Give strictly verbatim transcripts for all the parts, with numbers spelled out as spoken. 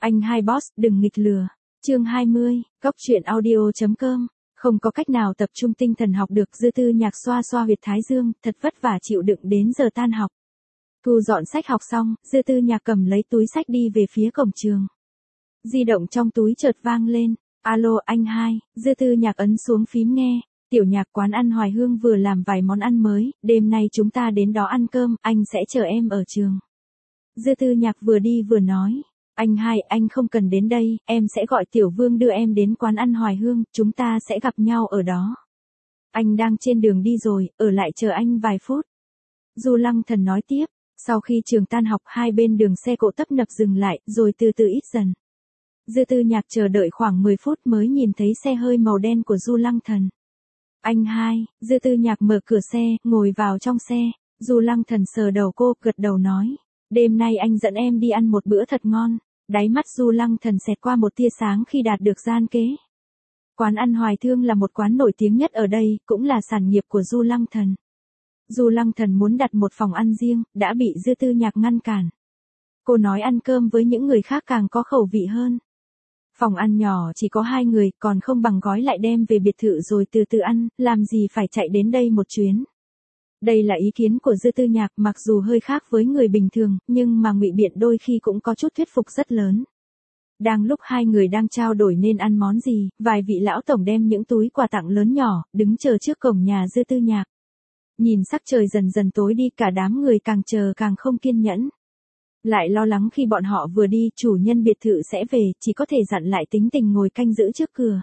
Anh hai boss, đừng nghịch lừa. Chương hai mươi, Cóc truyện audio chấm com. Không có cách nào tập trung tinh thần học được, Dư Tư Nhạc xoa xoa huyệt thái dương, thật vất vả chịu đựng đến giờ tan học. Thu dọn sách học xong, Dư Tư Nhạc cầm lấy túi sách đi về phía cổng trường. Di động trong túi chợt vang lên. Alo anh hai, Dư Tư Nhạc ấn xuống phím nghe. Tiểu Nhạc, quán ăn Hoài Hương vừa làm vài món ăn mới, đêm nay chúng ta đến đó ăn cơm, anh sẽ chờ em ở trường. Dư Tư Nhạc vừa đi vừa nói. Anh hai, anh không cần đến đây, em sẽ gọi Tiểu Vương đưa em đến quán ăn Hoài Hương, chúng ta sẽ gặp nhau ở đó. Anh đang trên đường đi rồi, ở lại chờ anh vài phút. Du Lăng Thần nói tiếp, sau khi trường tan học hai bên đường xe cộ tấp nập dừng lại, rồi từ từ ít dần. Dư Tư Nhạc chờ đợi khoảng mười phút mới nhìn thấy xe hơi màu đen của Du Lăng Thần. Anh hai, Dư Tư Nhạc mở cửa xe, ngồi vào trong xe. Du Lăng Thần sờ đầu cô, gật đầu nói. Đêm nay anh dẫn em đi ăn một bữa thật ngon. Đáy mắt Du Lăng Thần xẹt qua một tia sáng khi đạt được gian kế. Quán ăn Hoài Thương là một quán nổi tiếng nhất ở đây, cũng là sản nghiệp của Du Lăng Thần. Du Lăng Thần muốn đặt một phòng ăn riêng, đã bị Dư Tư Nhạc ngăn cản. Cô nói ăn cơm với những người khác càng có khẩu vị hơn. Phòng ăn nhỏ chỉ có hai người, còn không bằng gói lại đem về biệt thự rồi từ từ ăn, làm gì phải chạy đến đây một chuyến. Đây là ý kiến của Dư Tư Nhạc, mặc dù hơi khác với người bình thường, nhưng mà ngụy biện đôi khi cũng có chút thuyết phục rất lớn. Đang lúc hai người đang trao đổi nên ăn món gì, vài vị lão tổng đem những túi quà tặng lớn nhỏ, đứng chờ trước cổng nhà Dư Tư Nhạc. Nhìn sắc trời dần dần tối đi, cả đám người càng chờ càng không kiên nhẫn. Lại lo lắng khi bọn họ vừa đi, chủ nhân biệt thự sẽ về, chỉ có thể dặn lại tính tình ngồi canh giữ trước cửa.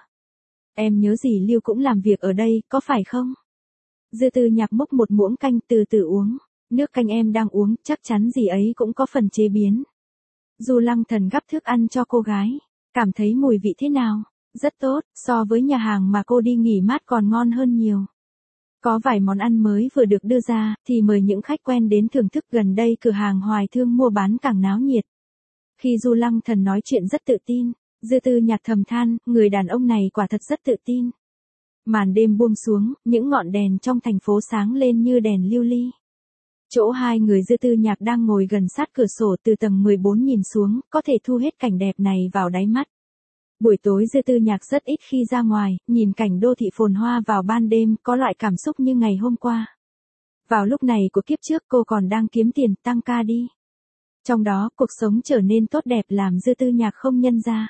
Em nhớ gì Lưu cũng làm việc ở đây, có phải không? Dư Tư Nhạc múc một muỗng canh từ từ uống. Nước canh em đang uống, chắc chắn gì ấy cũng có phần chế biến. Du Lăng Thần gắp thức ăn cho cô gái. Cảm thấy mùi vị thế nào? Rất tốt, so với nhà hàng mà cô đi nghỉ mát còn ngon hơn nhiều. Có vài món ăn mới vừa được đưa ra, thì mời những khách quen đến thưởng thức. Gần đây cửa hàng Hoài Thương mua bán càng náo nhiệt. Khi Du Lăng Thần nói chuyện rất tự tin, Dư Tư Nhạc thầm than, người đàn ông này quả thật rất tự tin. Màn đêm buông xuống, những ngọn đèn trong thành phố sáng lên như đèn lưu ly. Chỗ hai người Dư Tư Nhạc đang ngồi gần sát cửa sổ, từ tầng mười bốn nhìn xuống, có thể thu hết cảnh đẹp này vào đáy mắt. Buổi tối Dư Tư Nhạc rất ít khi ra ngoài, nhìn cảnh đô thị phồn hoa vào ban đêm, có loại cảm xúc như ngày hôm qua. Vào lúc này của kiếp trước cô còn đang kiếm tiền, tăng ca đi. Trong đó, cuộc sống trở nên tốt đẹp làm Dư Tư Nhạc không nhận ra.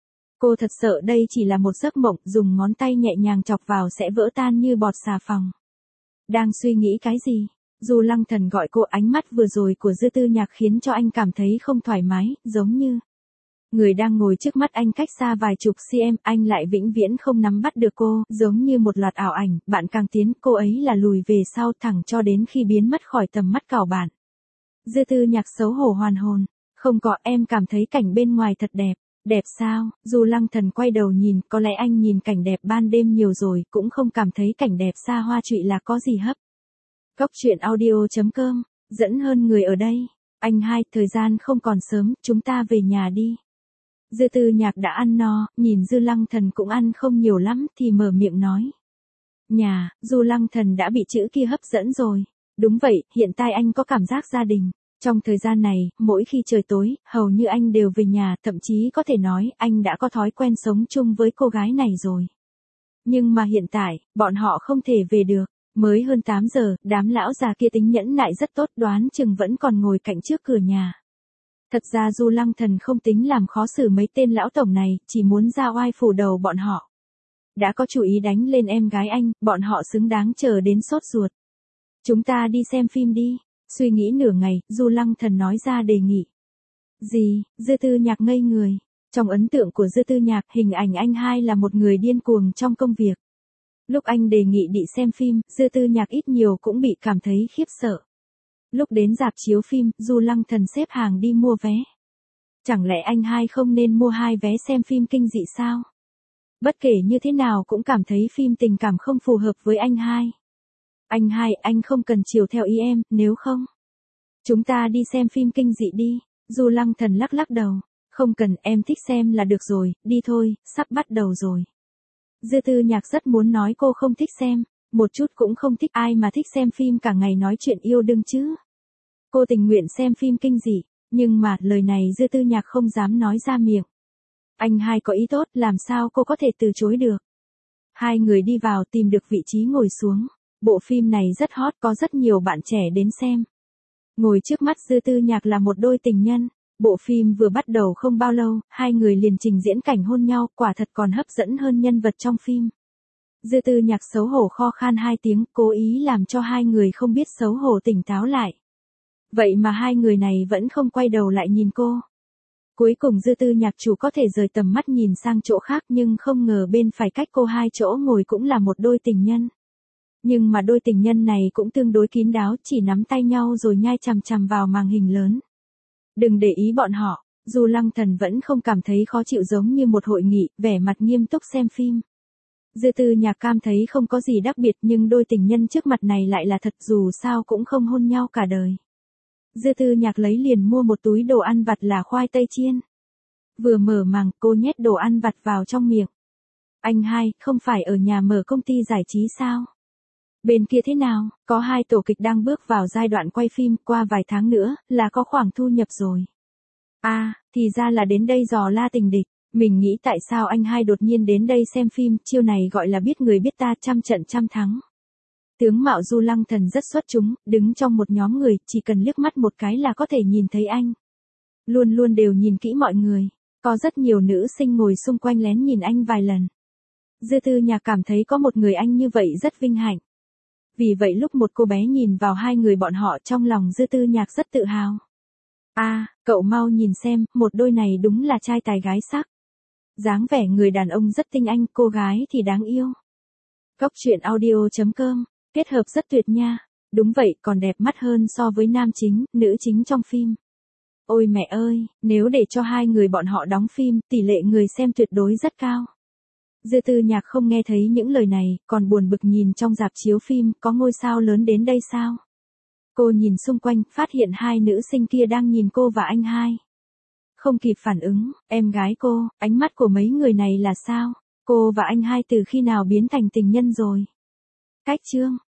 Cô thật sợ đây chỉ là một giấc mộng, dùng ngón tay nhẹ nhàng chọc vào sẽ vỡ tan như bọt xà phòng. Đang suy nghĩ cái gì? Du Lăng Thần gọi cô, ánh mắt vừa rồi của Dư Tư Nhạc khiến cho anh cảm thấy không thoải mái, giống như người đang ngồi trước mắt anh cách xa vài chục cm, anh lại vĩnh viễn không nắm bắt được cô, giống như một loạt ảo ảnh, bạn càng tiến, cô ấy là lùi về sau thẳng cho đến khi biến mất khỏi tầm mắt cảo bạn. Dư Tư Nhạc xấu hổ hoàn hồn, không có, em cảm thấy cảnh bên ngoài thật đẹp. Đẹp sao? Du Lăng Thần quay đầu nhìn, có lẽ anh nhìn cảnh đẹp ban đêm nhiều rồi, cũng không cảm thấy cảnh đẹp xa hoa trụy là có gì hấp. Cóc truyện audio chấm com, dẫn hơn người ở đây. Anh hai, thời gian không còn sớm, chúng ta về nhà đi. Dư Tư Nhạc đã ăn no, nhìn Dư Lăng Thần cũng ăn không nhiều lắm, thì mở miệng nói. Nhà, Du Lăng Thần đã bị chữ kia hấp dẫn rồi. Đúng vậy, hiện tại anh có cảm giác gia đình. Trong thời gian này, mỗi khi trời tối, hầu như anh đều về nhà, thậm chí có thể nói, anh đã có thói quen sống chung với cô gái này rồi. Nhưng mà hiện tại, bọn họ không thể về được. Mới hơn tám giờ, đám lão già kia tính nhẫn nại rất tốt, đoán chừng vẫn còn ngồi cạnh trước cửa nhà. Thật ra Du Lăng Thần không tính làm khó xử mấy tên lão tổng này, chỉ muốn ra oai phủ đầu bọn họ. Đã có chủ ý đánh lên em gái anh, bọn họ xứng đáng chờ đến sốt ruột. Chúng ta đi xem phim đi. Suy nghĩ nửa ngày, Du Lăng Thần nói ra đề nghị. Gì? Dư Tư Nhạc ngây người. Trong ấn tượng của Dư Tư Nhạc, hình ảnh anh hai là một người điên cuồng trong công việc. Lúc anh đề nghị đi xem phim, Dư Tư Nhạc ít nhiều cũng bị cảm thấy khiếp sợ. Lúc đến rạp chiếu phim, Du Lăng Thần xếp hàng đi mua vé. Chẳng lẽ anh hai không nên mua hai vé xem phim kinh dị sao? Bất kể như thế nào cũng cảm thấy phim tình cảm không phù hợp với anh hai. Anh hai, anh không cần chiều theo ý em, nếu không. Chúng ta đi xem phim kinh dị đi. Du Lăng Thần lắc lắc đầu. Không cần, em thích xem là được rồi, đi thôi, sắp bắt đầu rồi. Dư Tư Nhạc rất muốn nói cô không thích xem, một chút cũng không thích, ai mà thích xem phim cả ngày nói chuyện yêu đương chứ. Cô tình nguyện xem phim kinh dị, Nhưng mà, lời này Dư Tư Nhạc không dám nói ra miệng. Anh hai có ý tốt, làm sao cô có thể từ chối được. Hai người đi vào tìm được vị trí ngồi xuống. Bộ phim này rất hot, có rất nhiều bạn trẻ đến xem. Ngồi trước mắt Dư Tư Nhạc là một đôi tình nhân. Bộ phim vừa bắt đầu không bao lâu, hai người liền trình diễn cảnh hôn nhau, quả thật còn hấp dẫn hơn nhân vật trong phim. Dư Tư Nhạc xấu hổ kho khan hai tiếng, cố ý làm cho hai người không biết xấu hổ tỉnh táo lại. Vậy mà hai người này vẫn không quay đầu lại nhìn cô. Cuối cùng Dư Tư Nhạc chủ có thể rời tầm mắt nhìn sang chỗ khác, nhưng không ngờ bên phải cách cô hai chỗ ngồi cũng là một đôi tình nhân. Nhưng mà đôi tình nhân này cũng tương đối kín đáo, chỉ nắm tay nhau rồi nhai chằm chằm vào màn hình lớn. Đừng để ý bọn họ, dù Lăng Thần vẫn không cảm thấy khó chịu giống như một hội nghị, vẻ mặt nghiêm túc xem phim. Dư Tư Nhạc cảm thấy không có gì đặc biệt, nhưng đôi tình nhân trước mặt này lại là thật, dù sao cũng không hôn nhau cả đời. Dư Tư Nhạc lấy liền mua một túi đồ ăn vặt là khoai tây chiên. Vừa mở màng, cô nhét đồ ăn vặt vào trong miệng. Anh hai, không phải ở nhà mở công ty giải trí sao? Bên kia thế nào, có hai tổ kịch đang bước vào giai đoạn quay phim, qua vài tháng nữa, là có khoảng thu nhập rồi. À, thì ra là đến đây dò la tình địch. Mình nghĩ tại sao anh hai đột nhiên đến đây xem phim, chiêu này gọi là biết người biết ta, trăm trận trăm thắng. Tướng mạo Du Lăng Thần rất xuất chúng, đứng trong một nhóm người, chỉ cần liếc mắt một cái là có thể nhìn thấy anh. Luôn luôn đều nhìn kỹ mọi người, có rất nhiều nữ sinh ngồi xung quanh lén nhìn anh vài lần. Dư Tư Nhạc cảm thấy có một người anh như vậy rất vinh hạnh. Vì vậy lúc một cô bé nhìn vào hai người bọn họ, trong lòng Dư Tư Nhạc rất tự hào. À, cậu mau nhìn xem, một đôi này đúng là trai tài gái sắc. Dáng vẻ người đàn ông rất tinh anh, cô gái thì đáng yêu. Cóc truyện audio chấm com, kết hợp rất tuyệt nha. Đúng vậy, còn đẹp mắt hơn so với nam chính, nữ chính trong phim. Ôi mẹ ơi, nếu để cho hai người bọn họ đóng phim, tỷ lệ người xem tuyệt đối rất cao. Dư Tư Nhạc không nghe thấy những lời này, còn buồn bực nhìn trong rạp chiếu phim, có ngôi sao lớn đến đây sao? Cô nhìn xung quanh, phát hiện hai nữ sinh kia đang nhìn cô và anh hai. Không kịp phản ứng, em gái cô, ánh mắt của mấy người này là sao? Cô và anh hai từ khi nào biến thành tình nhân rồi? Cách chương.